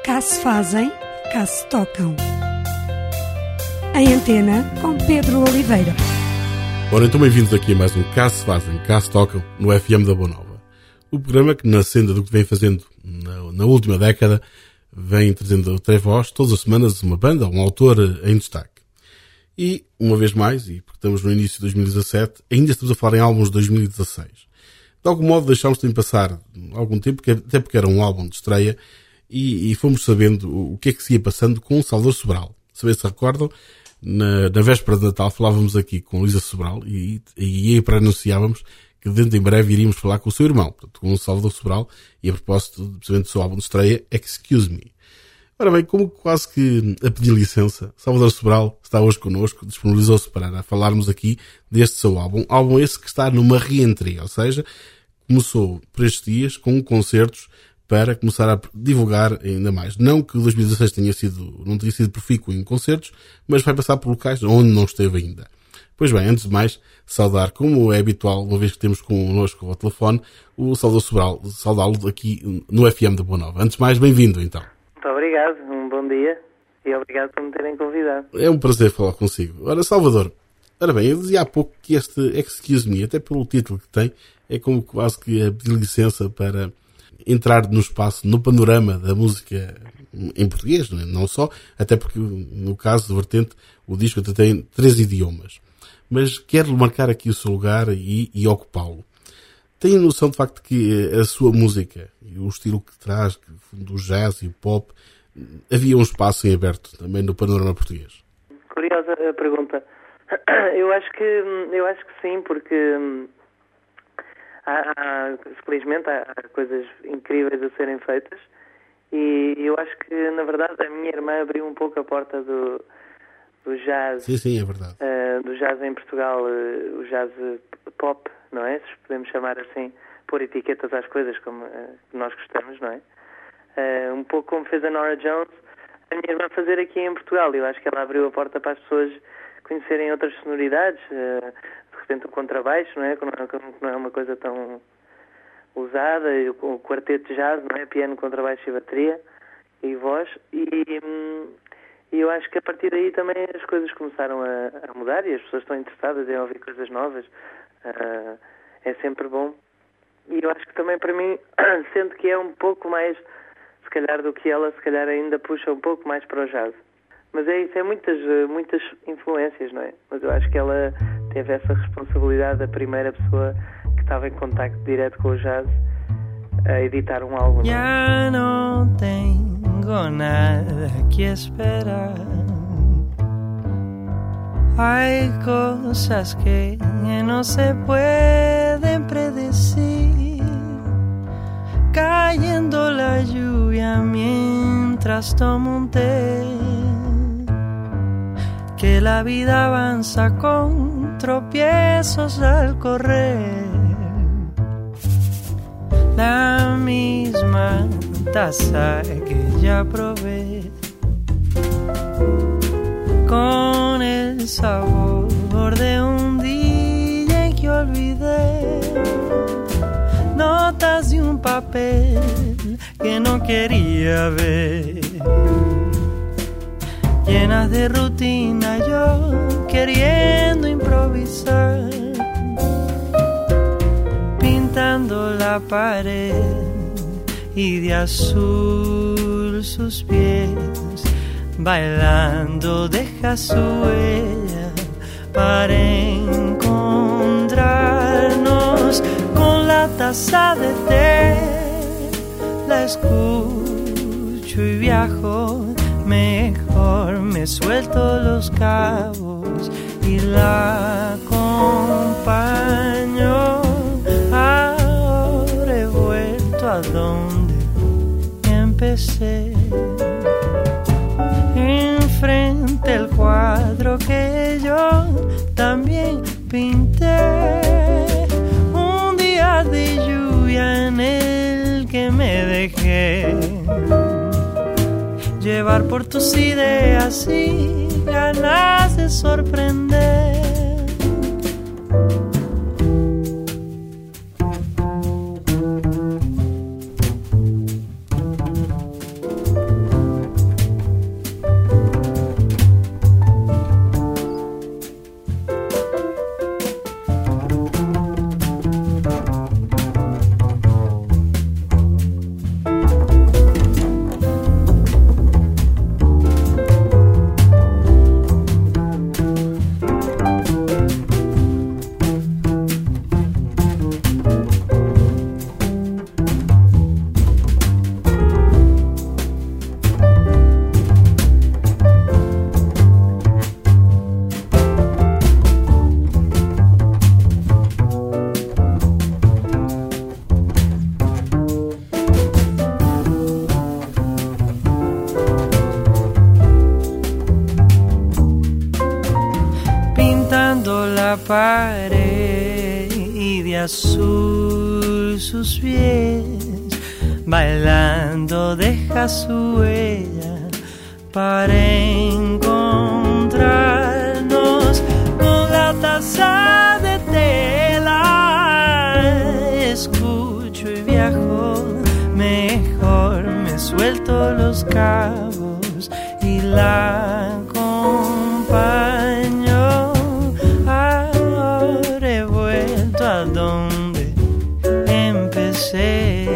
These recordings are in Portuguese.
Cá se fazem, cá se tocam. Em Antena, com Pedro Oliveira. Ora, então bem-vindos aqui a mais um Cá se fazem, cá se tocam, no FM da Boa Nova. O programa que, na senda do que vem fazendo na última década, vem trazendo até vós, todas as semanas, uma banda, um autor em destaque. E, uma vez mais, e porque estamos no início de 2017, ainda estamos a falar em álbuns de 2016. De algum modo deixámos de passar algum tempo, até porque era um álbum de estreia, e fomos sabendo o que é que se ia passando com o Salvador Sobral. Se recordam, na véspera de Natal falávamos aqui com Luísa Sobral e aí pré-anunciávamos que dentro em breve iríamos falar com o seu irmão, portanto, com o Salvador Sobral, e a propósito, precisamente do seu álbum de estreia, Excuse Me. Ora bem, como quase que a pedir licença, Salvador Sobral está hoje connosco, disponibilizou-se para falarmos aqui deste seu álbum esse que está numa reentria, ou seja, começou por estes dias com concertos para começar a divulgar ainda mais. Não que 2016 não tenha sido profícuo em concertos, mas vai passar por locais onde não esteve ainda. Pois bem, antes de mais, saudar, como é habitual, uma vez que temos connosco ao telefone, o Salvador Sobral, saudá-lo aqui no FM da Boa Nova. Antes de mais, bem-vindo então. Muito obrigado, um bom dia e obrigado por me terem convidado. É um prazer falar consigo. Ora, Salvador, ora bem, eu dizia há pouco que este Excuse Me, até pelo título que tem, é como quase que a pedir licença para entrar no espaço, no panorama da música em português, não só, até porque no caso do Vertente o disco até tem 3 idiomas. Mas quero marcar aqui o seu lugar e ocupá-lo. Tenho noção de facto que a sua música e o estilo que traz, do jazz e o pop, havia um espaço em aberto também no panorama português? Curiosa a pergunta. Eu acho que sim, porque felizmente há coisas incríveis a serem feitas e eu acho que, na verdade, a minha irmã abriu um pouco a porta do jazz. Sim, é verdade. Do jazz em Portugal, o jazz pop, não é? Se podemos chamar assim, pôr etiquetas às coisas como nós gostamos, não é? Um pouco como fez a Norah Jones, a minha irmã fazer aqui em Portugal. Eu acho que ela abriu a porta para as pessoas conhecerem outras sonoridades, de repente o contrabaixo, não é? Que não é uma coisa tão usada, o quarteto de jazz, não é? Piano, contrabaixo e bateria e voz, e eu acho que a partir daí também as coisas começaram a mudar e as pessoas estão interessadas em ouvir coisas novas. É sempre bom. E eu acho que também para mim, sendo que é um pouco mais, se calhar, do que ela, se calhar ainda puxa um pouco mais para o jazz. Mas é isso, é muitas influências, não é? Mas eu acho que ela teve essa responsabilidade da primeira pessoa que estava em contacto direto com o jazz a editar um álbum. Ya no tengo nada que esperar. Hay cosas que no se pueden predecir. Cayendo la lluvia mientras tomo un té. Que la vida avanza con tropiezos al correr. La misma taza que ya probé, con el sabor de un día en que olvidé. Notas de un papel que no quería ver, llenas de rutina, yo queriendo improvisar, pintando la pared y de azul sus pies, bailando deja su huella para encontrarnos. Con la taza de té la escucho y viajo mejor, me suelto los cabos y la acompaño. Ahora he vuelto a donde empecé. Enfrente el cuadro que yo también pinté. Un día de lluvia en el que me dejé llevar por tus ideas y ganas de sorprender. pared y de azul sus pies, bailando deja su huella para encontrarnos con la taza de tela. Escucho y viajo mejor, me suelto los cabos y la acompaño. Ahora he vuelto a donde empecé,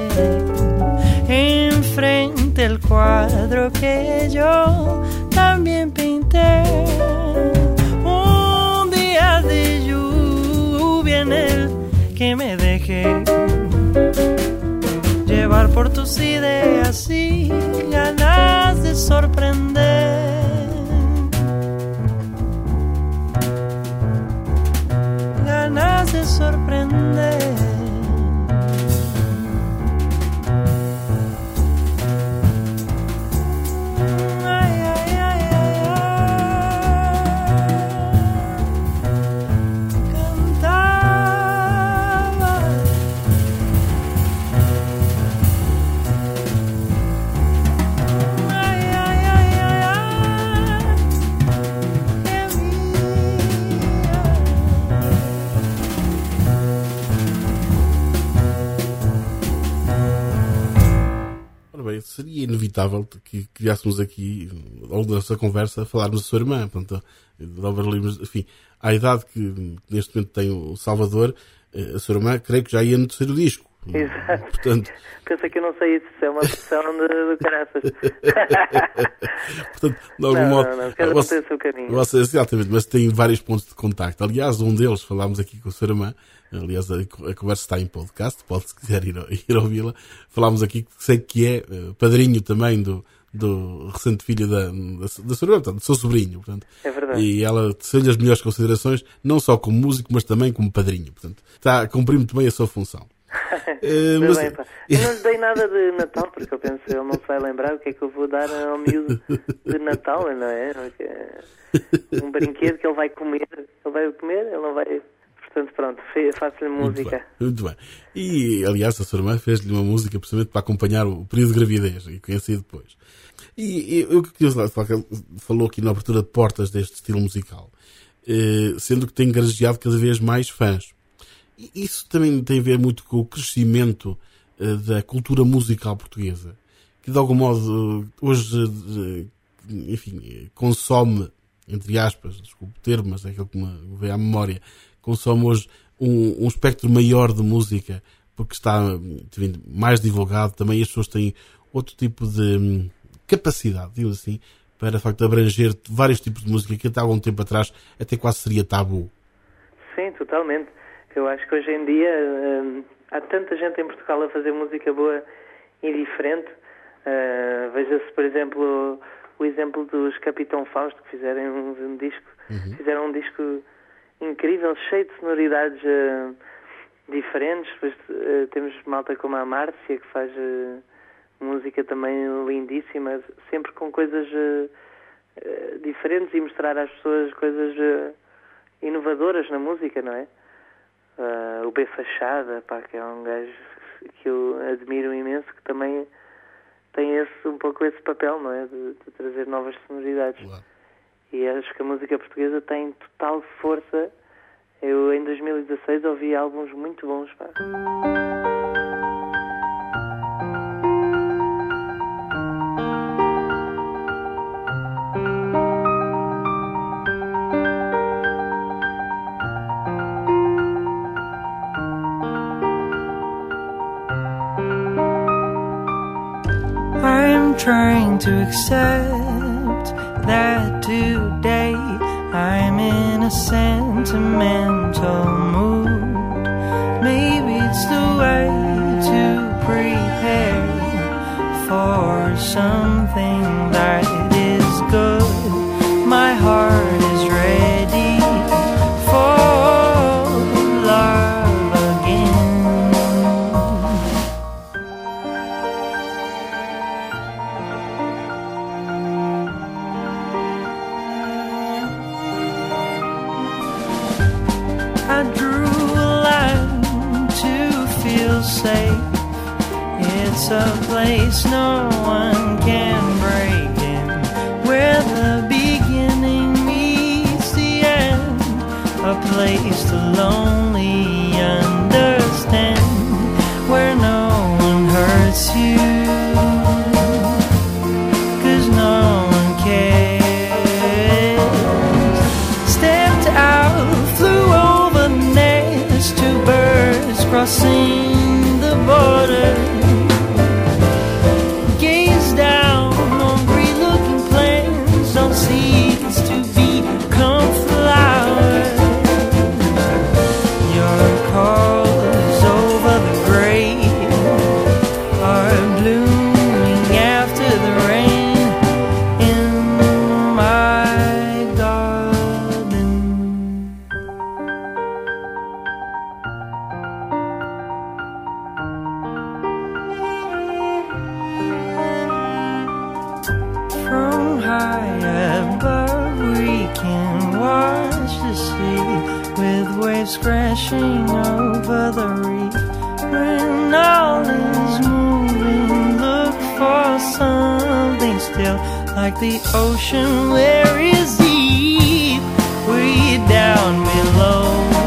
enfrente el cuadro que yo también pinté. Un día de lluvia en el que me dejé llevar por tus ideas y ganas de sorprender. Ganas de sorprender. Seria inevitável que criássemos aqui, ao longo dessa conversa, falarmos da sua irmã. Portanto, enfim, à idade que neste momento tem o Salvador, a sua irmã, creio que já ia no terceiro disco. Exato. Portanto... Pensa que eu não sei isso, é uma pressão de caraças. Portanto, de algum modo, cada um tem o seu caminho. Exatamente, mas tem vários pontos de contacto. Aliás, um deles, falámos aqui com a sua irmã, aliás, a conversa está em podcast, pode, se quiser ir ouvi-la. Falámos aqui, sei que é padrinho também do recente filho da sua irmã, portanto, do seu sobrinho. Portanto, é verdade. E ela teceu-lhe as melhores considerações, não só como músico, mas também como padrinho. Portanto, está a cumprir muito bem a sua função. Mas... bem, pá. Eu não lhe dei nada de Natal, porque eu penso, ele não se vai lembrar o que é que eu vou dar ao miúdo de Natal, não é? Um brinquedo que ele vai comer, ele não vai... Portanto, pronto, faço-lhe música. Muito bem. E, aliás, a sua irmã fez-lhe uma música precisamente para acompanhar o período de gravidez, e conheci depois. E eu queria falar que ele falou aqui na abertura de portas deste estilo musical, sendo que tem engajeado cada vez mais fãs. Isso também tem a ver muito com o crescimento da cultura musical portuguesa, que de algum modo hoje, enfim, consome, entre aspas, desculpe o termo, mas é aquilo que me veio à memória, consome hoje um espectro maior de música, porque está mais divulgado também, e as pessoas têm outro tipo de capacidade, digo assim, para de facto abranger vários tipos de música que até há algum tempo atrás até quase seria tabu. Sim, totalmente. Eu acho que hoje em dia há tanta gente em Portugal a fazer música boa e diferente. Veja-se, por exemplo, o exemplo dos Capitão Fausto, que fizeram um disco, fizeram um disco incrível, cheio de sonoridades diferentes. Depois temos malta como a Márcia, que faz música também lindíssima, sempre com coisas diferentes, e mostrar às pessoas coisas inovadoras na música, não é? O B Fachada, pá, que é um gajo que eu admiro imenso, que também tem um pouco esse papel, não é? De trazer novas sonoridades. Uau. E acho que a música portuguesa tem total força. Eu, em 2016, ouvi álbuns muito bons, pá. I'm trying to accept that today I'm in a sentimental mood. Maybe it's the way to prepare for something that is good. My heart is ready for love again. I drew a line to feel safe. It's a place no one can break in, where the beginning meets the end, a place to lonely understand, where no one hurts you, 'cause no one cares. Stepped out, flew over nests to birds crossing the border. Gaze down on green-looking plants, on seeds to become flowers. Your calls over the grave are blooming after the rain in my garden. From high above we can watch the sea, with waves crashing over the reef. When all is moving, look for something still, like the ocean where it's deep, way down below.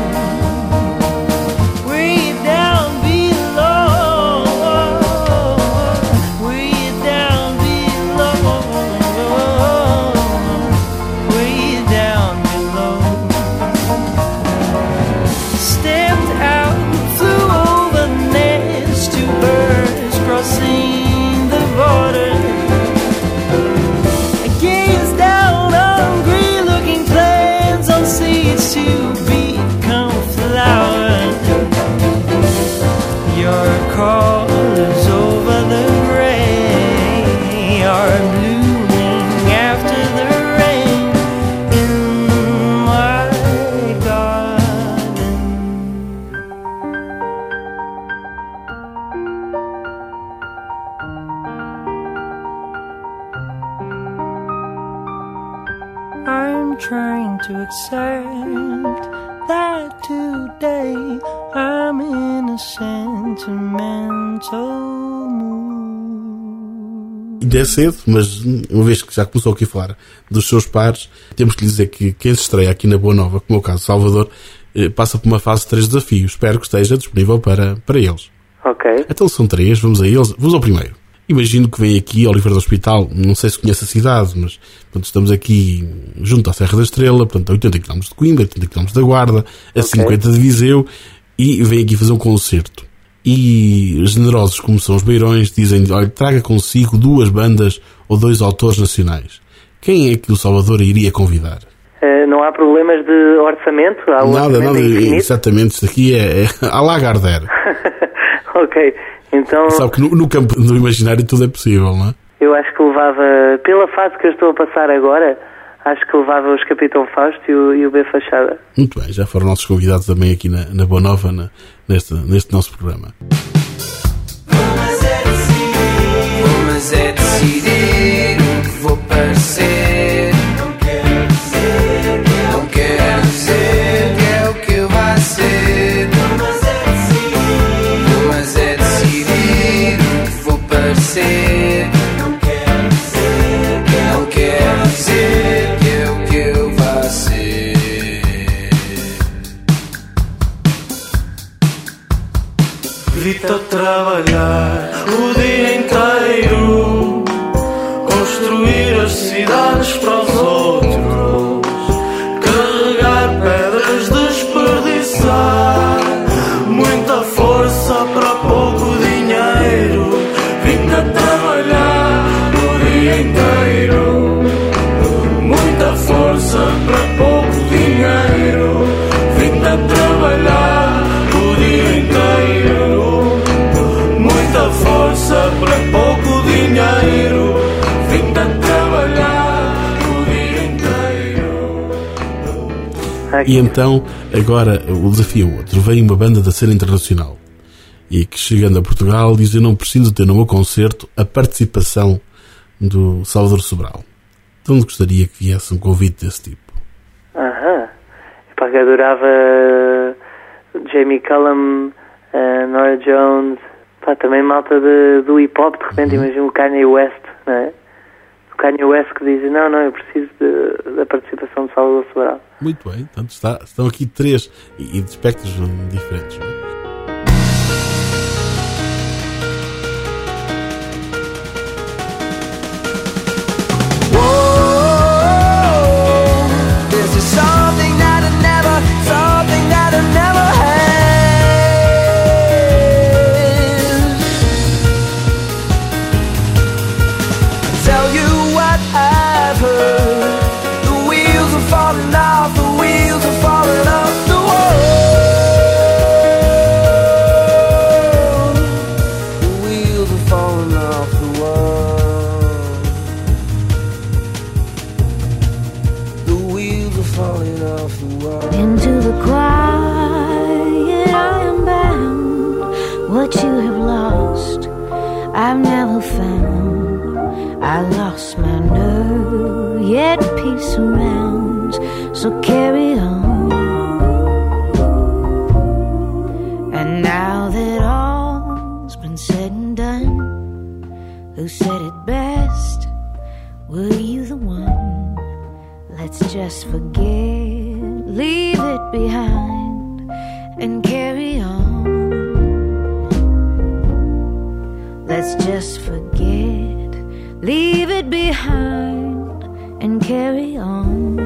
Way down below. Way down below. Way down below. Stepped out, flew over nests to birds crossing the border. I gazed down on green-looking plants, on seeds to become flowers. Your colors over the gray are blooming after the rain in my garden. I'm trying to accept that today I'm in a sentimental mood. Ainda é cedo, mas uma vez que já começou aqui a falar dos seus pares, temos que lhe dizer que quem se estreia aqui na Boa Nova, como é o caso de Salvador, passa por uma fase de 3 desafios. Espero que esteja disponível para eles. Ok. Então são 3, vamos a eles. Vamos ao primeiro. Imagino que vem aqui ao Oliveira do Hospital, não sei se conhece a cidade, mas portanto, estamos aqui junto à Serra da Estrela, portanto, a 80 km de Coimbra, 80 km da Guarda, a 50 de Viseu, e vem aqui fazer um concerto. E generosos como são os beirões, dizem, olha, traga consigo 2 bandas ou 2 autores nacionais. Quem é que o Salvador iria convidar? Não há problemas de orçamento? Há Nada, exatamente, isto aqui é à Lagardère. Ok, então... Sabe que no campo do imaginário tudo é possível, não é? Eu acho que levava, pela fase que eu estou a passar agora, acho que levava os Capitão Fausto e o B Fachada. Muito bem, já foram nossos convidados também aqui na Boa Nova, neste nosso programa. Mas é decidir o que vou parecer. Não quero dizer que é o que vai ser. Mas é decidir o que vou parecer. Não quero dizer que é o que eu vou ser. Vi-te trabalhar o dia inteiro, construir as cidades para os outros, carregar pedras, desperdiçar muita força para pouco dinheiro. Vi-te trabalhar o dia inteiro, muita força para pouco dinheiro. Vi-te trabalhar o dia inteiro, muita força para pouco dinheiro. Vim-te trabalhar o dia inteiro. E então, agora o desafio é outro. Vem uma banda da cena internacional e que, chegando a Portugal, diz: eu não preciso ter no meu concerto a participação do Salvador Sobral. De onde gostaria que viesse um convite desse tipo? Epá, que adorava Jamie Cullum, Nora Jones, pá, também malta do hip-hop, de repente imagino o Kanye West, não é? O Kanye West que diz, não, eu preciso da participação de Salvador Sobral. Muito bem, portanto estão aqui 3 e de espectros diferentes, não é? Into the quiet I am bound. What you have lost I've never found. I lost my nerve, yet peace surrounds. So carry on. And now that all's been said and done, who said it best? Were you the one? Let's just forget, leave it behind, and carry on. Let's just forget, leave it behind, and carry on.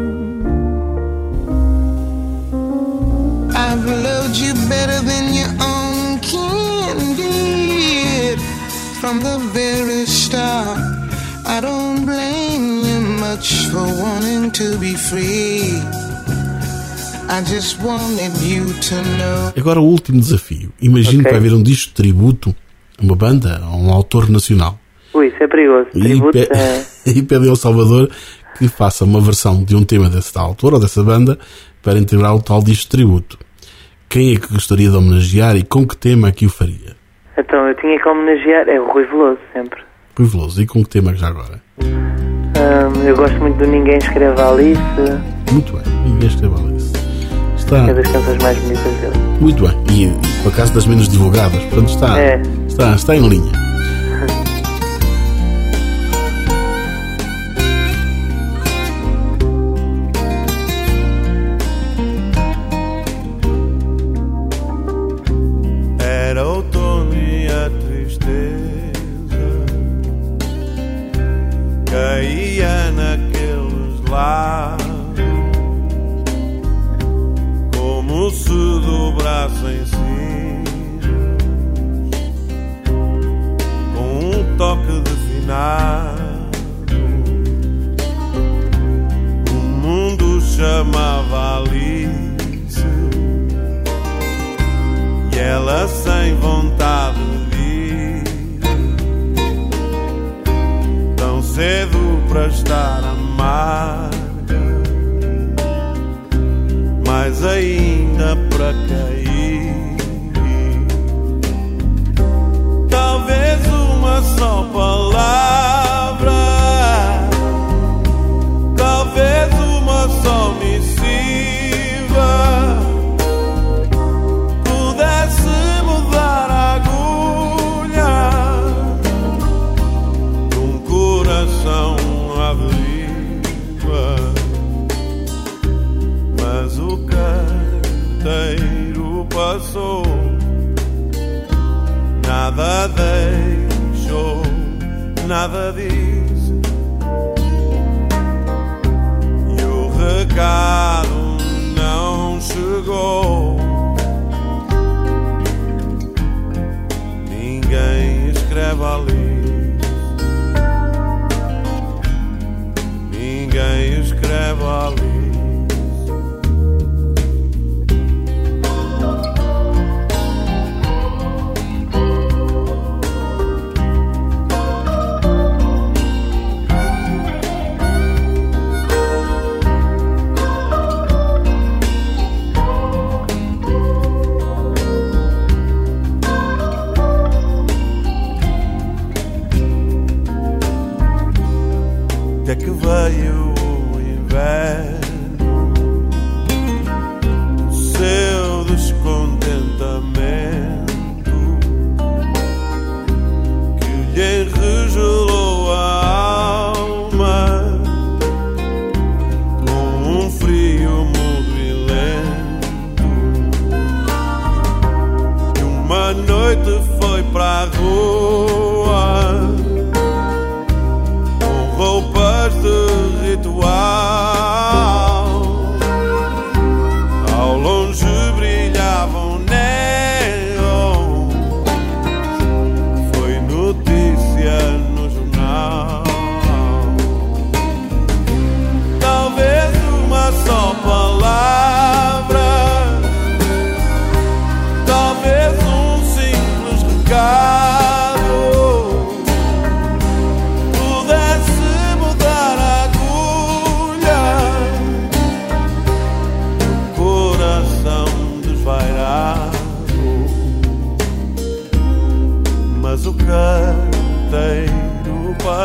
I've loved you better than your own kin did from the very start. I don't blame you much for wanting to be free. I just wanted you to know. Agora o último desafio. Imagino que vai haver um disco de tributo a uma banda, a um autor nacional. Ui, isso é perigoso. E pede ao Salvador que faça uma versão de um tema desse tal autor ou dessa banda para integrar o tal disco de tributo. Quem é que gostaria de homenagear e com que tema é que o faria? Então, eu tinha que homenagear, é o Rui Veloso, sempre. Rui Veloso, e com que tema já agora? Eu gosto muito do Ninguém Escreve a Alice. Muito bem, Ninguém Escreve a Alice. É das canções mais bonitas dele. Muito bem, e por acaso das menos divulgadas, portanto está em linha. Era outono e a tristeza caía naqueles lados, como se dobrassem cílios, com um toque de finado. O mundo chamava Alice e ela sem vontade de ir, tão cedo para estar amarga, mas ainda para cair. Talvez uma só palavra, talvez uma só missiva pudesse mudar a agulha de um coração à deriva. Mas o carteiro passou, nada deixou, nada disse, e o recado não chegou. Ninguém escreve ali, ninguém escreve ali. Até que veio o inverno, o seu descontento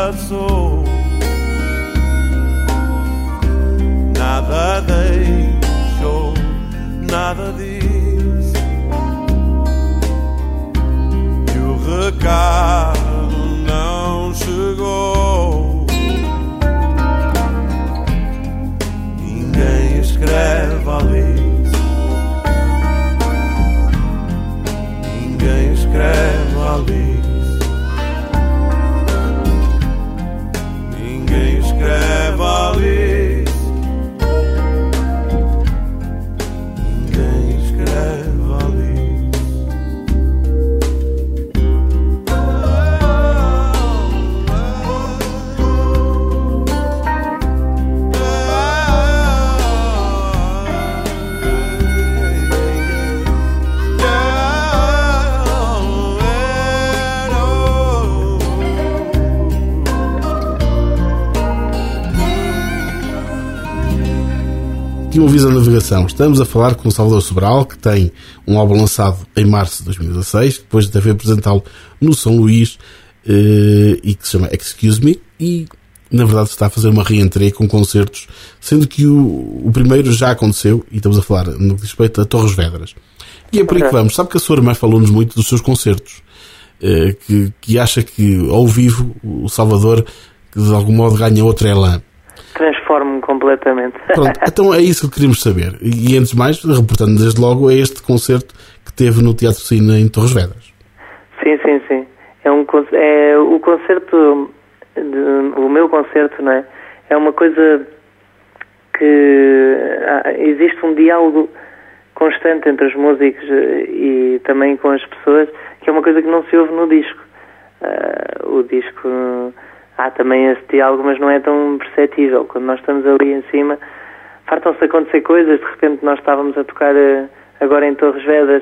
passou, nada deixou, nada disse, e o recado não chegou. Ninguém escreve Alice, ninguém escreve Alice, ninguém escreve Alice, ninguém escreve Alice. Aqui um aviso da navegação. Estamos a falar com o Salvador Sobral, que tem um álbum lançado em março de 2016, depois de ter apresentá-lo no São Luís, e que se chama Excuse Me, e na verdade está a fazer uma reentreia com concertos, sendo que o primeiro já aconteceu, e estamos a falar no que diz respeito a Torres Vedras. E é por aí que vamos. Sabe que a sua irmã falou-nos muito dos seus concertos, que acha que ao vivo o Salvador de algum modo ganha outro elan. Transformo-me completamente. Pronto, então é isso que queríamos saber. E antes de mais, reportando desde logo a este concerto que teve no Teatro Sina em Torres Vedras. Sim. É o concerto, o meu concerto, não é? É uma coisa que existe um diálogo constante entre os músicos e também com as pessoas, que é uma coisa que não se ouve no disco. O disco... Há também esse diálogo, mas não é tão perceptível. Quando nós estamos ali em cima, fartam-se acontecer coisas. De repente nós estávamos a tocar agora em Torres Vedras,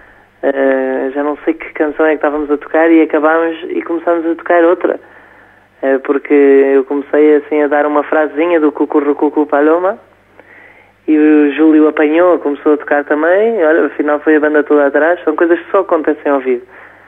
já não sei que canção é que estávamos a tocar, e acabámos e começámos a tocar outra. Porque eu comecei assim a dar uma frasezinha do Cucurrucucu Paloma, e o Júlio apanhou, começou a tocar também, e olha, afinal foi a banda toda atrás. São coisas que só acontecem ao vivo.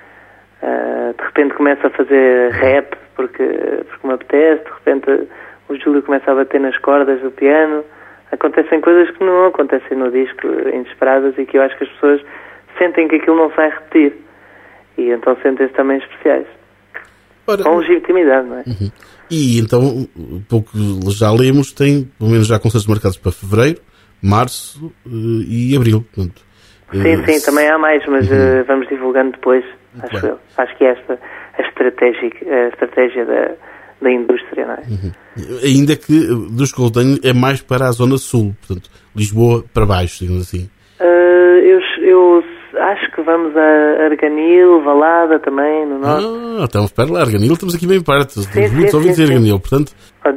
De repente começa a fazer rap porque me apetece, de repente o Júlio começa a bater nas cordas do piano. Acontecem coisas que não acontecem no disco, inesperadas, e que eu acho que as pessoas sentem que aquilo não se vai repetir, e então sentem-se também especiais. Com legitimidade, não é? Uhum. E então, pouco já lemos, tem pelo menos já concertos marcados para fevereiro, março e abril. Portanto, sim, também há mais, mas vamos divulgando depois, acho eu. Acho que é esta a estratégia da indústria, não é? Uhum. Ainda que, dos que eu tenho, é mais para a zona sul, portanto, Lisboa para baixo, digamos assim. Eu acho que vamos a Arganil, Valada também, no norte. Então espera lá, Arganil, estamos aqui bem perto. Muitos ouvintes de Arganil, portanto...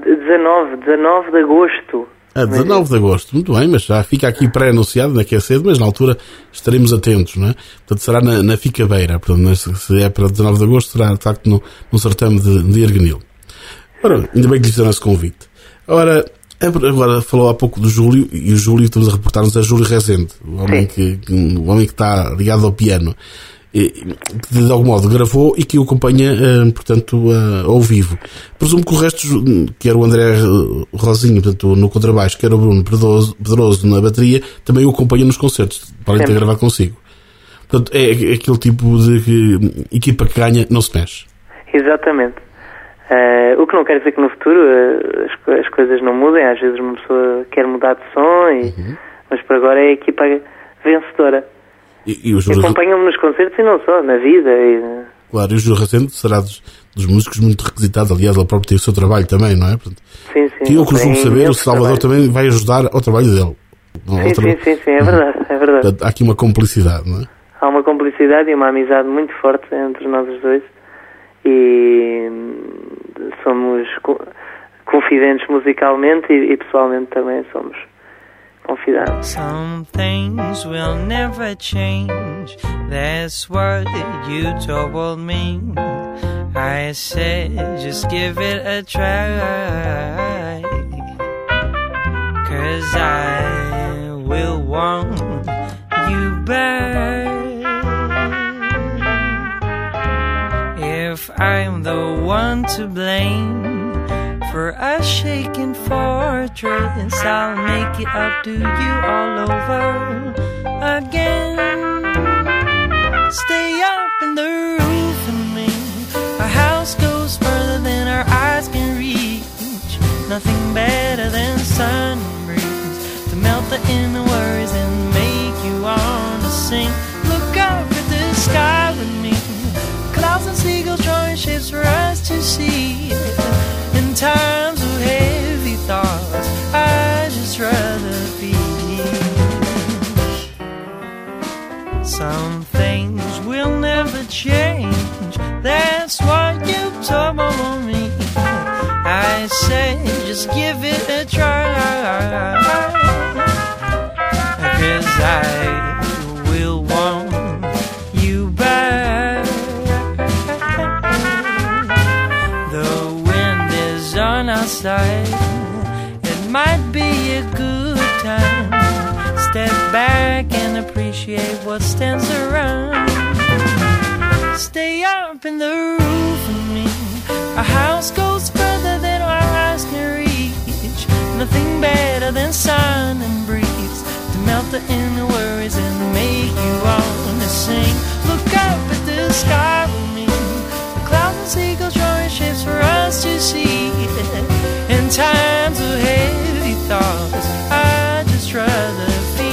19 de agosto. 19 de agosto, muito bem, mas já fica aqui pré-anunciado, não é que é cedo, mas na altura estaremos atentos, não é? Portanto, será na Ficabeira, portanto, se é para 19 de agosto, será de facto no certame de Arganil. Ora, ainda bem que lhe fizeram esse convite. Agora falou há pouco do Júlio, e o Júlio, estamos a reportar-nos, é Júlio Rezende, o homem que está ligado ao piano, que de algum modo gravou e que o acompanha, portanto, ao vivo. Presumo que o resto, que era o André Rosinha, portanto, no contrabaixo, que era o Bruno Pedroso na bateria, também o acompanha nos concertos, podem ter gravado consigo. Portanto, é aquele tipo de equipa que ganha, não se mexe. Exatamente. O que não quer dizer que no futuro as coisas não mudem. Às vezes uma pessoa quer mudar de som, mas por agora é a equipa vencedora. E o Júlio... Acompanham-me nos concertos e não só, na vida. Claro, e o Júlio Rezende será dos músicos muito requisitados. Aliás, ele próprio tem o seu trabalho também, não é? Portanto, sim. Que eu costumo saber, o Salvador também vai ajudar ao trabalho dele. Sim, é verdade. Portanto, há aqui uma cumplicidade, não é? Há uma cumplicidade e uma amizade muito forte entre nós os dois. E somos confidentes musicalmente e pessoalmente também somos confidentes. Some things will never change, that's what you told me. I said just give it a try, 'cause I will want you back. If I'm the one to blame for a shaken fortress. I'll make it up to you all over again. Stay up in the roof with me. Our house goes further than our eyes can reach. Nothing better than sun and breeze to melt the inner worries and make you want to sing. Look up at the sky with me. Clouds and seagulls drawing shapes for us to see. In times of heavy thoughts, I'd just rather be. Some things will never change. That's what you told me. I said just give it a try. 'Cause I will want you back. The wind is on our side. It might be a good time. Step back and appreciate what stands around. Stay up in the roof with me. Our house goes further than our eyes can reach. Nothing better than sun and breeze to melt the inner worries and make you want to sing. Look up at the sky with me. The clouds and seagulls drawing shapes for us to see. In times of heavy thoughts, I'd just rather be.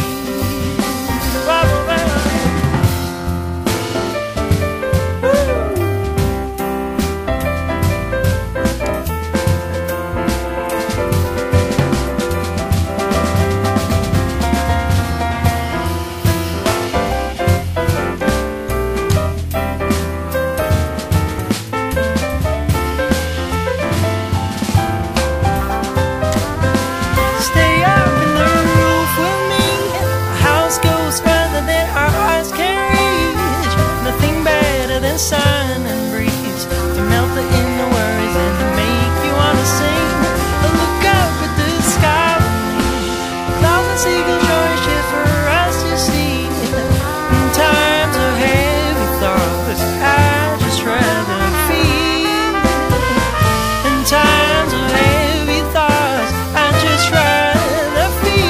Sun and breeze to melt the inner worries and to make you wanna sing. Look up at the sky with me. Clouds and seagulls drawing shapes for us to see. In times of heavy thoughts, I'd just rather feel. In times of heavy thoughts, I'd just rather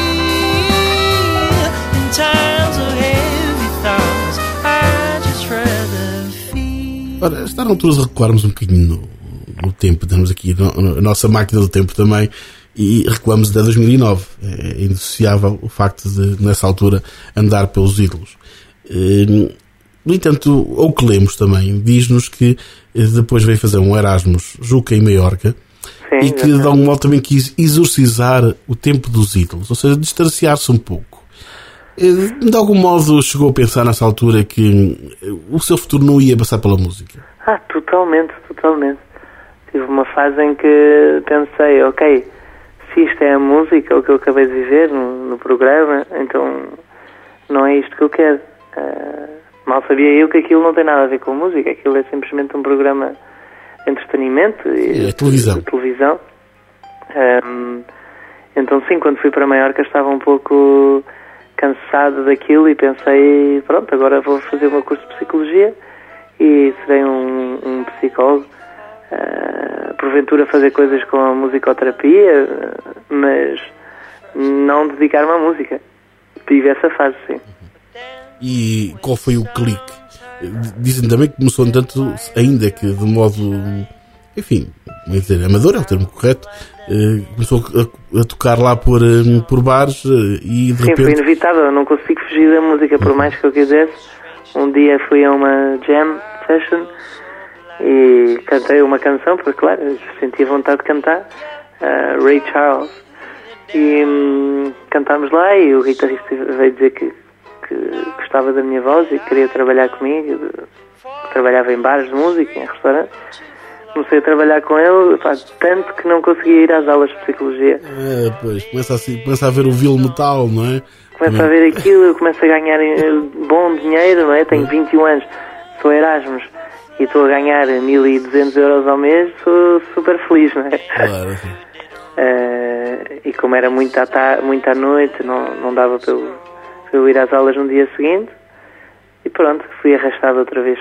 feel. In times of heavy thoughts, I'd just rather. Ora, está na altura de recuarmos um bocadinho no tempo. Temos aqui a nossa máquina do tempo também e recuamos até 2009. É indissociável o facto de, nessa altura, andar pelos ídolos. No entanto, o que lemos também diz-nos que depois veio fazer um Erasmus, julgo em Maiorca, sim, e que de algum modo também quis exorcizar o tempo dos ídolos, ou seja, distanciar-se um pouco. De algum modo chegou a pensar nessa altura que o seu futuro não ia passar pela música? Totalmente. Tive uma fase em que pensei, ok, se isto é a música, o que eu acabei de viver no programa, então não é isto que eu quero. Mal sabia eu que aquilo não tem nada a ver com música, aquilo é simplesmente um programa de entretenimento. É televisão. Então sim, quando fui para Maiorca estava um pouco cansado daquilo e pensei, pronto, agora vou fazer o meu curso de Psicologia e serei um psicólogo, porventura fazer coisas com a musicoterapia, mas não dedicar-me à música. Tive essa fase, sim. E qual foi o clique? Dizem também que começou, no tanto, ainda que de modo, enfim, vamos dizer, amador é o termo correto, começou a tocar lá por bares e de repente... Sim, foi inevitável, eu não consigo fugir da música por mais que eu quisesse. Um dia fui a uma jam session e cantei uma canção, porque claro, sentia vontade de cantar, Ray Charles, e cantámos lá e o guitarrista veio dizer que gostava da minha voz e que queria trabalhar comigo. Trabalhava em bares de música, em restaurantes. Comecei a trabalhar com ele, tanto que não conseguia ir às aulas de Psicologia. Pois, começa a ver o vil metal, não é? Começo a ver aquilo, eu começo a ganhar bom dinheiro, não é? Tenho 21 anos, sou Erasmus e estou a ganhar 1.200 euros ao mês, sou super feliz, não é? Claro, sim. E como era muito à noite, não dava para eu ir às aulas no dia seguinte, e pronto, fui arrastado outra vez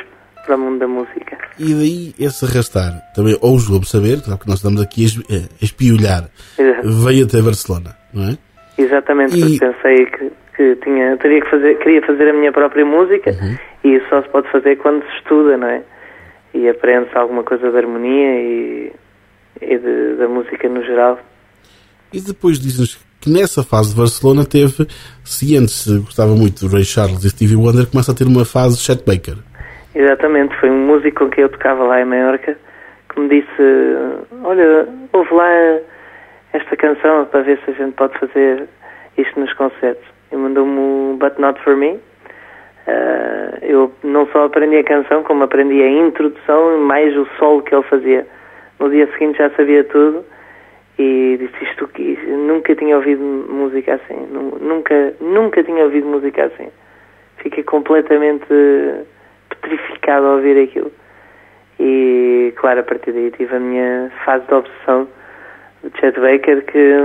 para o mundo da música. E daí esse arrastar, também ousou saber, que nós estamos aqui a espiolhar, veio até Barcelona, não é? Exatamente, porque pensei que queria fazer a minha própria música, e isso só se pode fazer quando se estuda, não é? E aprende-se alguma coisa de harmonia e da música no geral. E depois diz-nos que nessa fase de Barcelona teve, se antes gostava muito do Ray Charles e Stevie Wonder, começa a ter uma fase de Chet Baker. Exatamente, foi um músico com quem eu tocava lá em Maiorca que me disse: olha, ouve lá esta canção para ver se a gente pode fazer isto nos concertos. E mandou-me o But Not For Me. Eu não só aprendi a canção, como aprendi a introdução e mais o solo que ele fazia. No dia seguinte já sabia tudo e disse isto que nunca tinha ouvido música assim. Nunca tinha ouvido música assim. Fiquei completamente petrificado ao ouvir aquilo. E claro, a partir daí tive a minha fase de obsessão de Chet Baker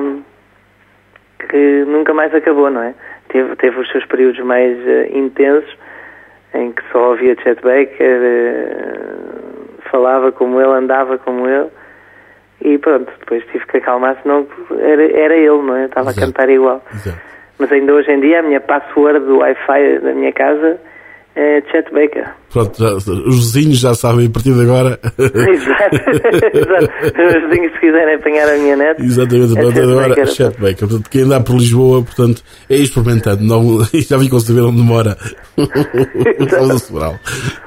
que nunca mais acabou, não é? Teve os seus períodos mais intensos em que só ouvia Chet Baker, falava como ele, andava como ele, e pronto, depois tive que acalmar, senão era ele, não é? Estava a cantar igual. Exato. Mas ainda hoje em dia a minha password do Wi-Fi da minha casa é Chet Baker. Pronto, os vizinhos já sabem a partir de agora. Exato. Os vizinhos, se quiserem apanhar a minha net. Exatamente, a partir de agora Chet Baker. Portanto, quem andar por Lisboa, portanto, é experimentando. Não, já vi saber onde mora o Paulo Sobral.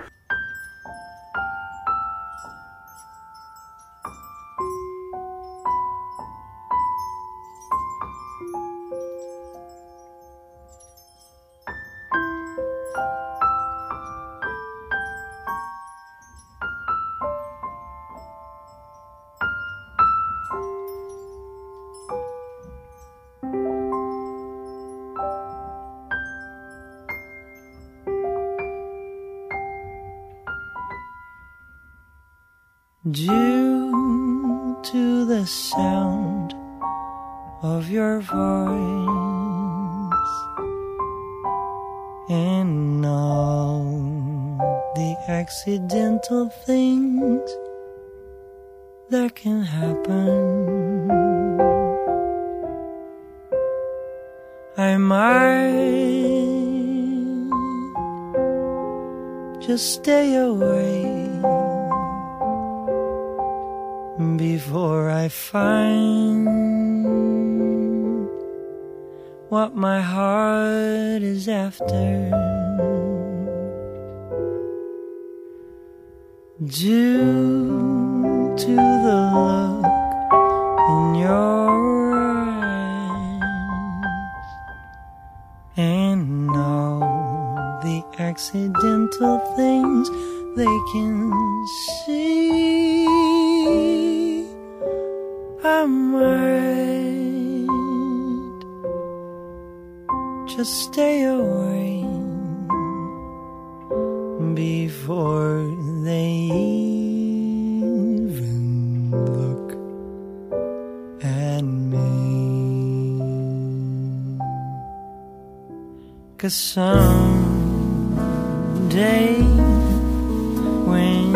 Due to the sound of your voice and all the accidental things that can happen, I might just stay away before I find what my heart is after. Due to the look in your eyes and all the accidental things they can see, I might just stay away before they even look at me. 'Cause someday when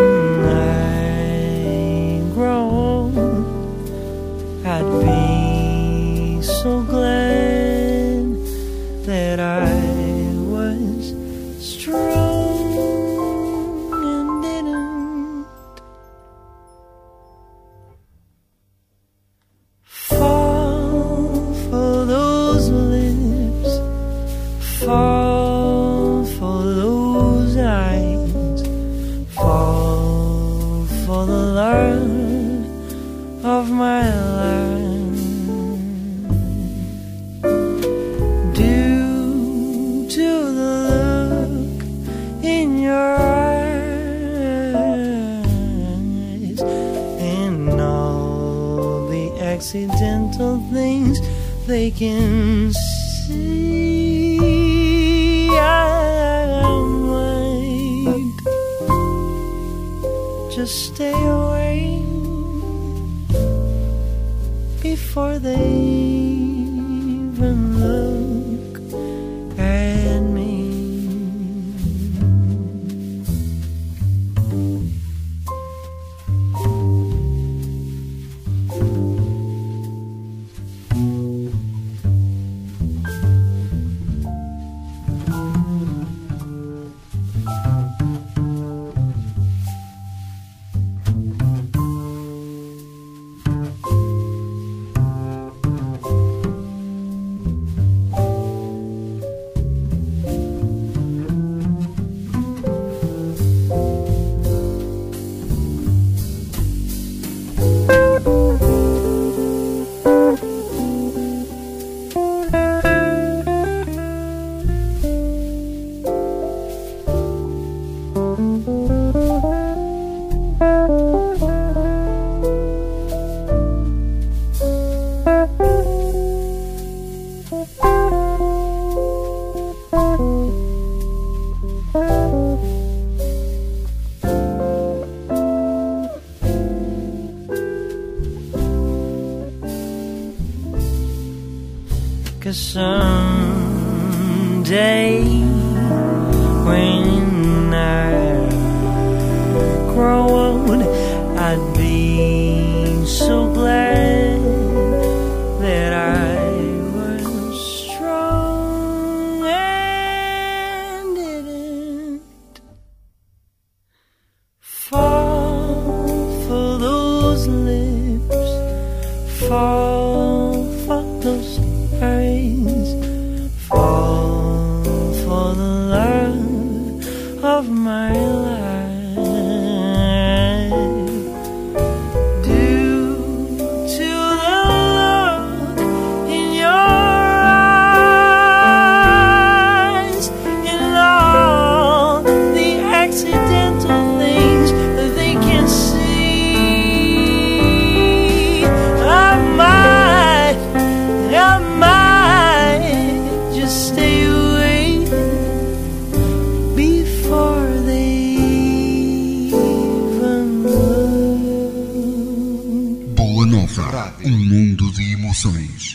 I grow old, I'd be so glad that I was strong and didn't fall for those lips, fall for those eyes, fall for the love of my life. Due to the look in your eyes and all the accidental things they can see, I might just stay away before they even look at me. 'cause someday when I grow old, I'd be so glad that I was strong and didn't fall for those lips, fall for those eyes, fall for the love of my life. Mundo de emoções.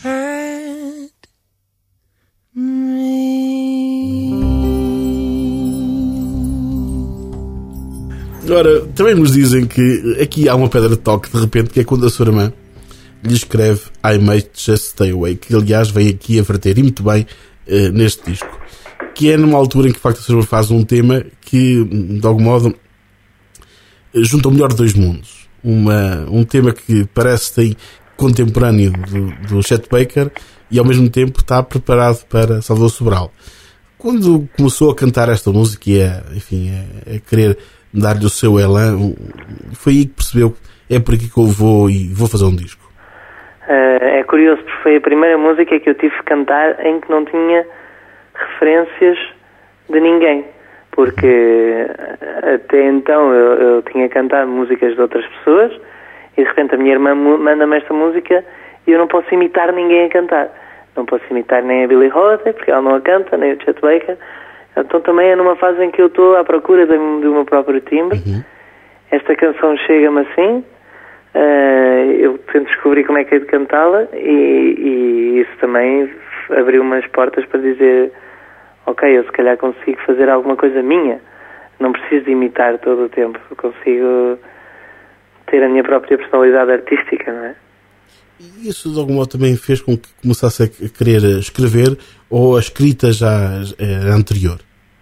Ora, também nos dizem que aqui há uma pedra de toque, de repente, que é quando a sua irmã lhe escreve I Might Just Stay Away, que aliás vem aqui a verter e muito bem neste disco, que é numa altura em que de facto a sua irmã faz um tema que, de algum modo, junta o melhor de dois mundos. Um tema que parece tem contemporâneo do Chet Baker e ao mesmo tempo está preparado para Salvador Sobral. Quando começou a cantar esta música e a querer dar-lhe o seu elan, foi aí que percebeu que é por aqui que eu vou fazer um disco. É curioso porque foi a primeira música que eu tive que cantar em que não tinha referências de ninguém, porque até então eu tinha cantado músicas de outras pessoas e de repente a minha irmã manda-me esta música e eu não posso imitar ninguém a cantar. Não posso imitar nem a Billie Holiday, porque ela não a canta, nem o Chet Baker. Então também é numa fase em que eu estou à procura do meu próprio timbre. Uhum. Esta canção chega-me assim, eu tento descobrir como é que é de cantá-la e isso também abriu umas portas para dizer ok, eu se calhar consigo fazer alguma coisa minha. Não preciso de imitar todo o tempo. Eu consigo ter a minha própria personalidade artística, não é? E isso de algum modo também fez com que começasse a querer escrever, ou a escrita já era anterior?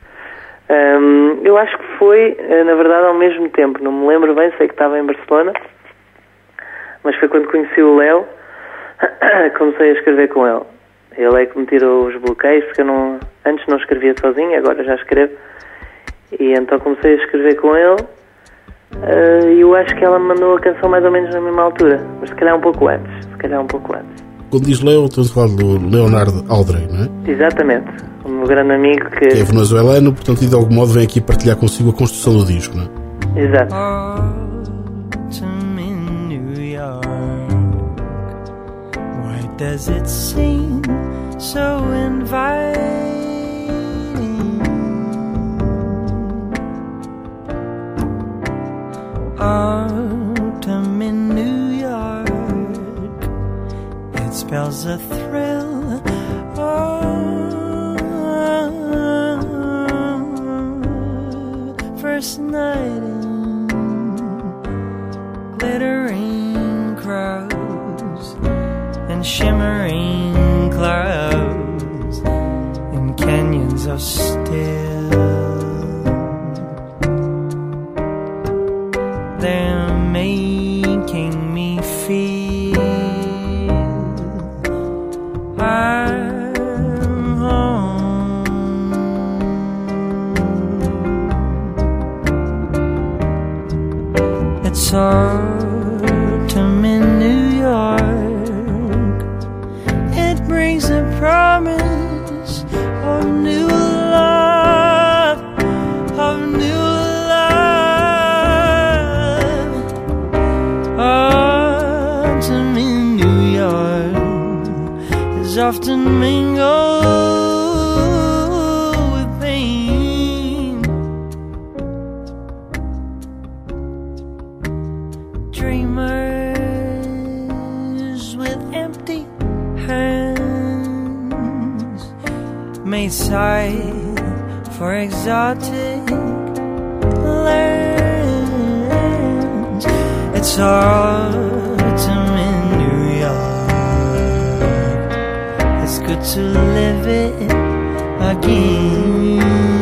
Eu acho que foi, na verdade, ao mesmo tempo. Não me lembro bem, sei que estava em Barcelona, mas foi quando conheci o Léo, comecei a escrever com ele. Ele é que me tirou os bloqueios, porque eu antes não escrevia sozinho, agora já escrevo. E então comecei a escrever com ele, e eu acho que ela me mandou a canção mais ou menos na mesma altura, mas se calhar um pouco antes. Quando diz Léo, estamos a falar do Leonardo Aldrey, não é? Exatamente, o meu grande amigo que é venezuelano, portanto, e de algum modo vem aqui partilhar consigo a construção do disco, não é? Exato. Autumn in New York, why does it seem so inviting? Autumn in New York, it spells a thrill. First night in glittering crowds and shimmering clouds in canyons of still. They're making me feel I'm home. It's autumn in New York. It brings a promise of new love, of new love. Autumn in New York is often mingled with pain. Dreamers with empty hands any sight for exotic lands. It's autumn in New York. It's good to live it again.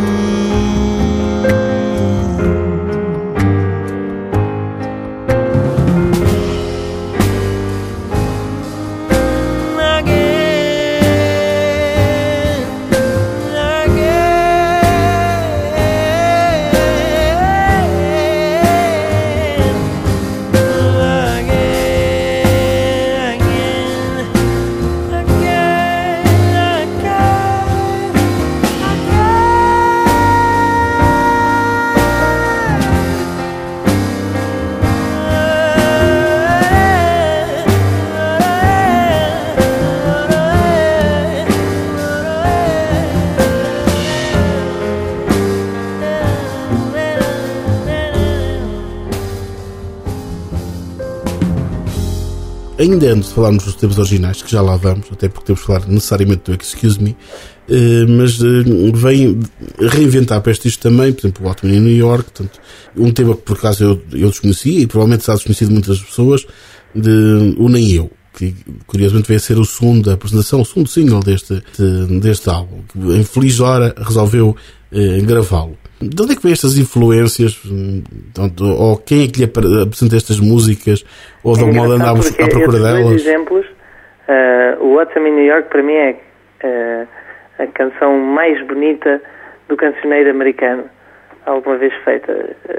Ainda antes de falarmos dos temas originais, que já lá vamos, até porque temos de falar necessariamente do Excuse Me, mas vem reinventar para este disco também, por exemplo, o Autumn in New York, portanto, um tema que por acaso eu desconhecia e provavelmente está desconhecido de muitas pessoas, de O Nem Eu, que curiosamente veio a ser a segunda apresentação, o segundo single deste álbum, que em feliz hora resolveu gravá-lo. De onde é que vem estas influências? Ou quem é que lhe apresenta estas músicas? Ou de algum modo anda à procura delas? Dois exemplos. O Autumn in New York para mim é a canção mais bonita do cancioneiro americano alguma vez feita.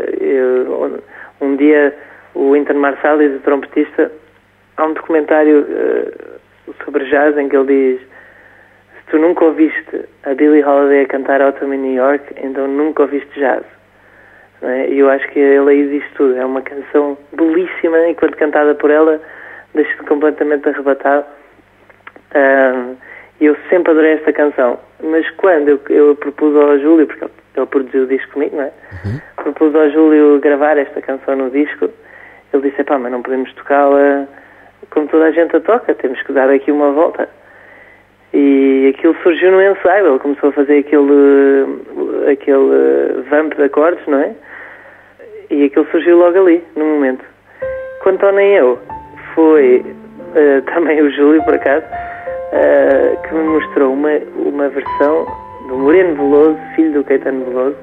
Um dia o Wynton Marsalis, o trompetista, há um documentário sobre jazz em que ele diz: se tu nunca ouviste a Billie Holiday a cantar Autumn in New York, então nunca ouviste jazz. E eu acho que ele aí diz tudo. É uma canção belíssima e quando cantada por ela deixa-te completamente arrebatado. E eu sempre adorei esta canção. Mas quando eu propus ao Júlio, porque ele produziu o disco comigo, não é? Propus ao Júlio gravar esta canção no disco, ele disse: pá, mas não podemos tocá-la como toda a gente a toca, temos que dar aqui uma volta. E aquilo surgiu no ensaio, ele começou a fazer aquele vamp de acordes, não é? E aquilo surgiu logo ali, no momento. Quanto ao Nem Eu, foi também o Júlio, por acaso, que me mostrou uma versão do Moreno Veloso, filho do Caetano Veloso,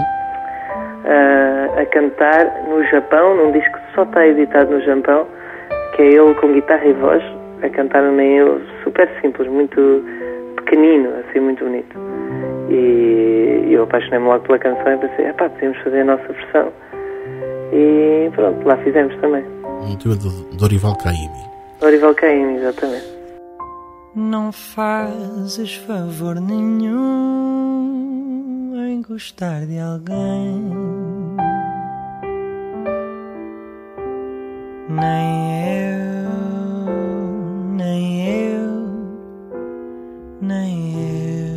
a cantar no Japão, num disco que só está editado no Japão, que é ele com guitarra e voz, a cantar o Nem Eu, super simples, muito pequenino, assim, muito bonito. E eu apaixonei-me logo pela canção e pensei: pá, podemos fazer a nossa versão. E pronto, lá fizemos também. Um tema de Dorival Caymmi. Dorival Caymmi, exatamente. Não fazes favor nenhum em gostar de alguém, nem eu, nem eu, nem eu.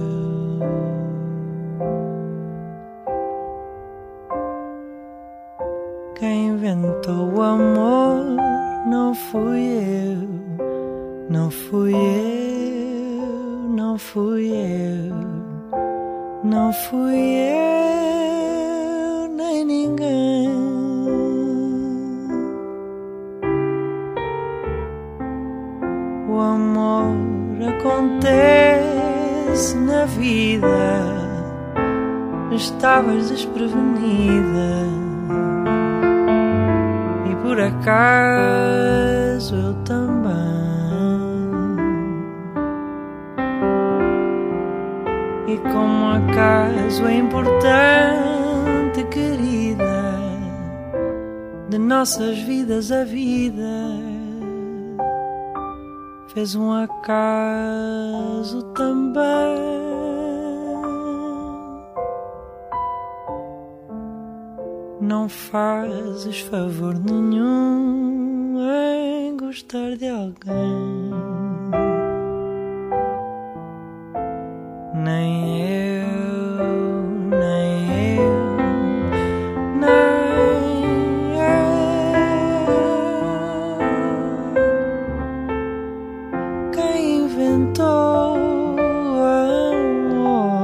Quem inventou o amor não fui eu, não fui eu, não fui eu, não fui eu, nem ninguém. O amor acontece na vida, estavas desprevenida e por acaso eu também. E como acaso é importante, querida, de nossas vidas a vida fez um acaso também. Não fazes favor nenhum em gostar de alguém, nem eu, nem eu, nem eu. Quem inventou o amor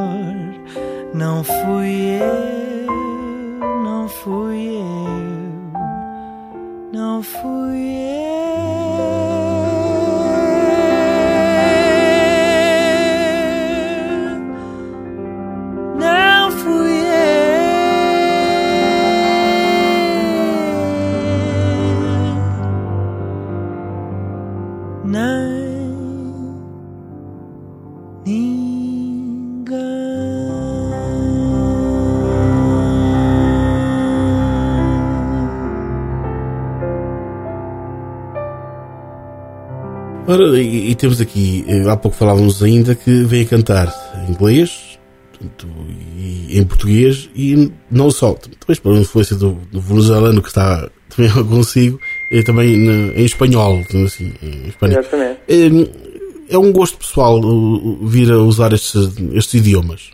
Ora, e temos aqui, há pouco falávamos ainda que vem a cantar em inglês, portanto, e em português, e não só, depois pela influência do venezuelano que está também consigo, e também em espanhol, assim, em espanhol. Exatamente. É um gosto pessoal vir a usar estes idiomas.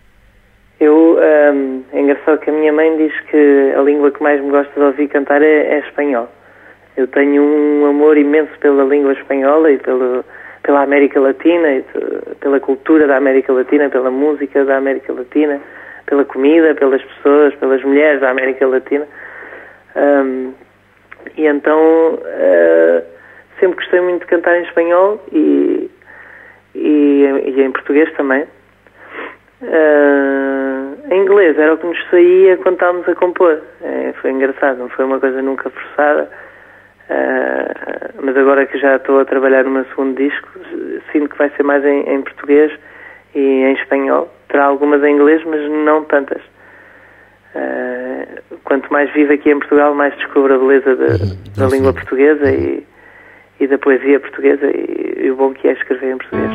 É engraçado que a minha mãe diz que a língua que mais me gosta de ouvir cantar é espanhol. Eu tenho um amor imenso pela língua espanhola e pela América Latina, e pela cultura da América Latina, pela música da América Latina, pela comida, pelas pessoas, pelas mulheres da América Latina. E então sempre gostei muito de cantar em espanhol e em português também. Em inglês era o que nos saía quando estávamos a compor. Foi engraçado, não foi uma coisa nunca forçada. Mas agora que já estou a trabalhar no meu segundo disco, sinto que vai ser mais em português e em espanhol. Terá algumas em inglês, mas não tantas. Quanto mais vivo aqui em Portugal, mais descubro a beleza da língua portuguesa e da poesia portuguesa e o bom que é escrever em português.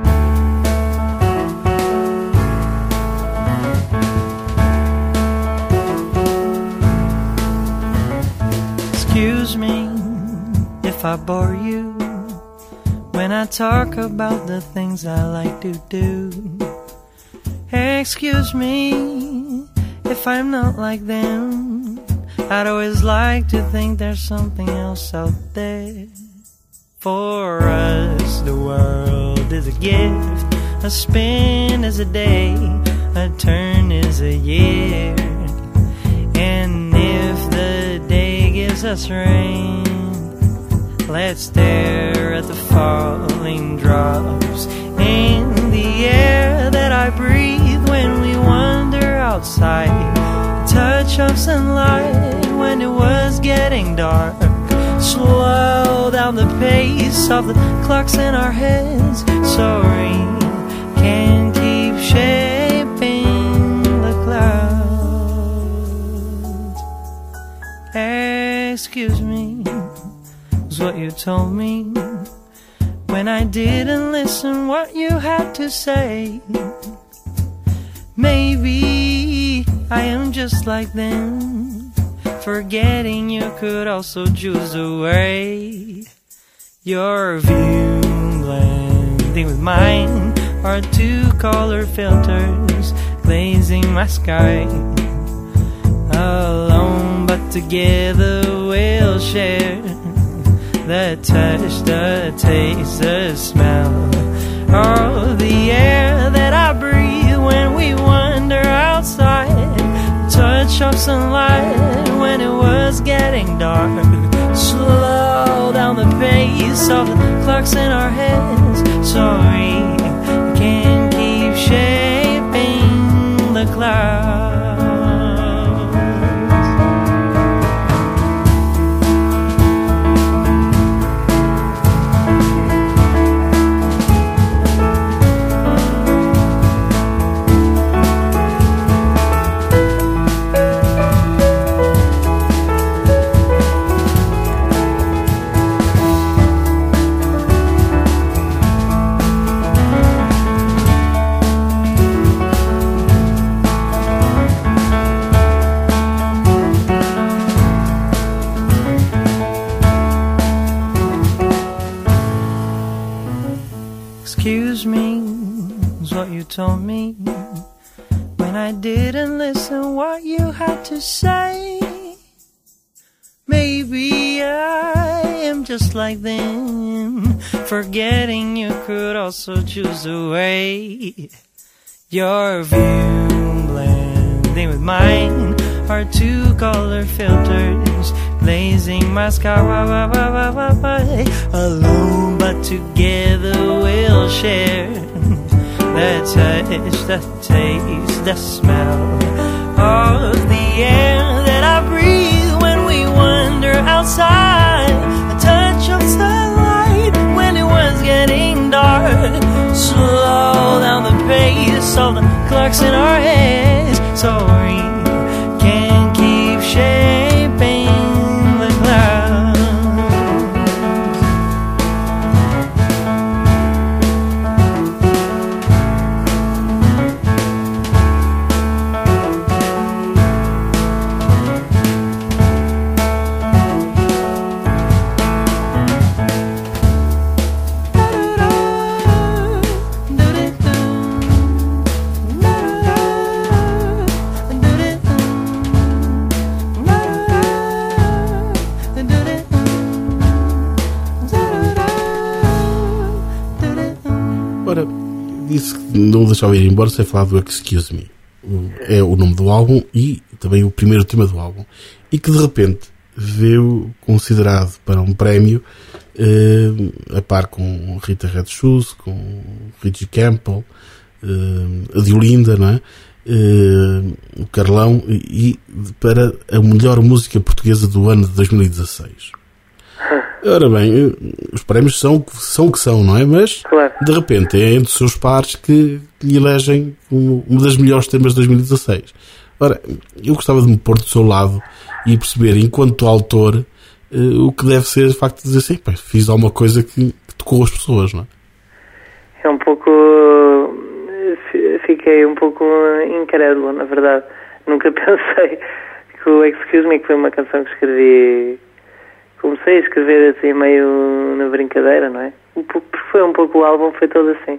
Excuse me if I bore you when I talk about the things I like to do. Excuse me if I'm not like them. I'd always like to think there's something else out there. For us the world is a gift, a spin is a day, a turn is a year. And if the day gives us rain, let's stare at the falling drops in the air that I breathe when we wander outside. Touch of sunlight when it was getting dark. Slow down the pace of the clocks in our heads. Sorry, can't keep shaping the clouds. Excuse me, was what you told me when I didn't listen what you had to say. Maybe I am just like them, forgetting you could also choose away. Your view blending with mine are two color filters glazing my sky. Alone but together we'll share the touch, the taste, the smell of the air that I breathe when we wander outside. Touch of sunlight when it was getting dark. Slow down the pace of the clocks in our heads. Sorry, can't keep shaping the clouds. Excuse me, is what you told me when I didn't listen what you had to say. Maybe I am just like them, forgetting you could also choose a way. Your view blending with mine are two color filters glazing my sky. Alone but together we'll share the touch, the taste, the smell of the air that I breathe when we wander outside. A touch of sunlight when sparks in our heads, so we can keep shaping the clouds. Ora, disse que não deixava ir embora sem falar do Excuse Me. É o nome do álbum e também o primeiro tema do álbum. E que de repente veio considerado para um prémio a par com Rita Red Shoes, com Richie Campbell, a Diolinda, não é? O Carlão, e para a melhor música portuguesa do ano de 2016. Ora bem, os prémios são o que são, não é? Mas, Claro. de repente, é entre os seus pares que lhe elegem uma das melhores temas de 2016. Ora, eu gostava de me pôr do seu lado e perceber, enquanto autor, o que deve ser o facto de dizer assim, pá, fiz alguma coisa que tocou as pessoas, não é? É um pouco... Fiquei um pouco incrédulo, na verdade. Nunca pensei que o Excuse Me, que foi uma canção que escrevi... Comecei a escrever assim meio na brincadeira, não é? Foi um pouco o álbum, foi todo assim.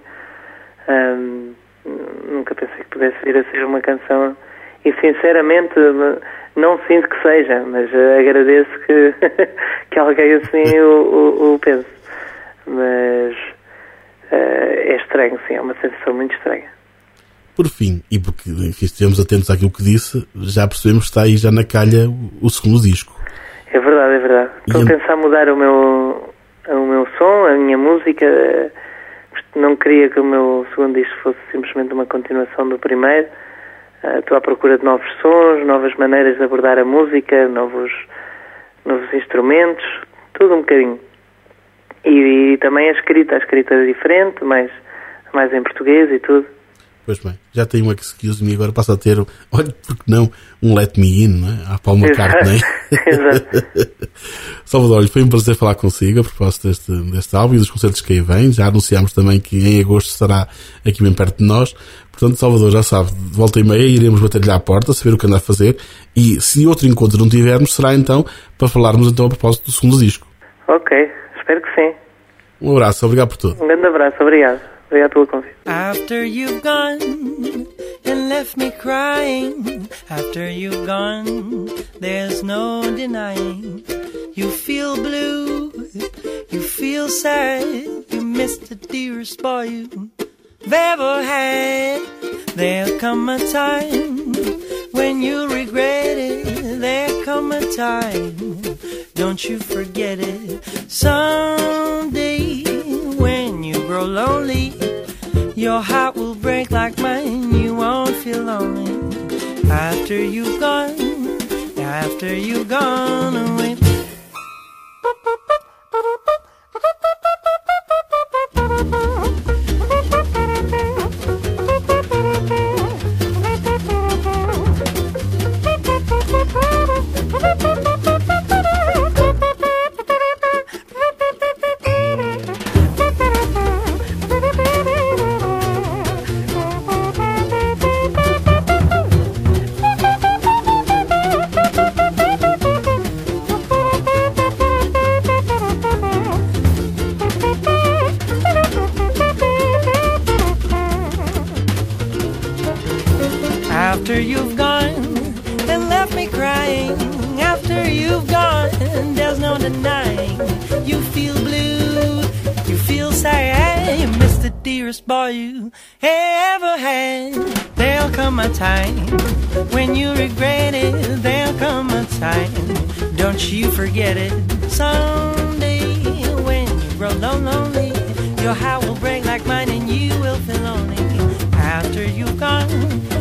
Nunca pensei que pudesse vir a ser uma canção e sinceramente não sinto que seja, mas agradeço que alguém assim o pense. Mas é estranho, sim, é uma sensação muito estranha. Por fim, e porque enfim, estivemos atentos àquilo que disse, já percebemos que está aí já na calha o segundo disco. É verdade, é verdade. Estou a pensar mudar o meu som, a minha música. Não queria que o meu segundo disco fosse simplesmente uma continuação do primeiro. Estou à procura de novos sons, novas maneiras de abordar a música, novos instrumentos, tudo um bocadinho. E também a escrita é diferente, mais em português e tudo. Pois bem, já tem um Excuse Me, agora passa a ter, olha, porque não, um Let Me In, não é? À Paul McCartney. Exato. Salvador, olha, foi um prazer falar consigo a propósito deste álbum e dos concertos que aí vêm. Já anunciámos também que em agosto estará aqui bem perto de nós. Portanto, Salvador, já sabe, de volta e meia iremos bater-lhe à porta, saber o que anda a fazer. E se outro encontro não tivermos, será então para falarmos então a propósito do segundo disco. Ok, espero que sim. Um abraço, obrigado por tudo. Um grande abraço, obrigado. Obrigado pelo convite. After you've gone and left me crying, after you've gone, there's no denying. You feel blue, you feel sad, you missed the dearest boy you've ever had. There'll come a time when you'll regret it. There'll come a time, don't you forget it. Someday when you grow lonely, your heart will break like mine, you won't feel lonely. After you've gone away. After you've gone and left me crying, after you've gone, there's no denying. You feel blue, you feel sad, you miss the dearest boy you ever had. There'll come a time when you regret it. There'll come a time, don't you forget it. Someday when you grow lonely, your heart will break like mine and you will feel lonely. After you've gone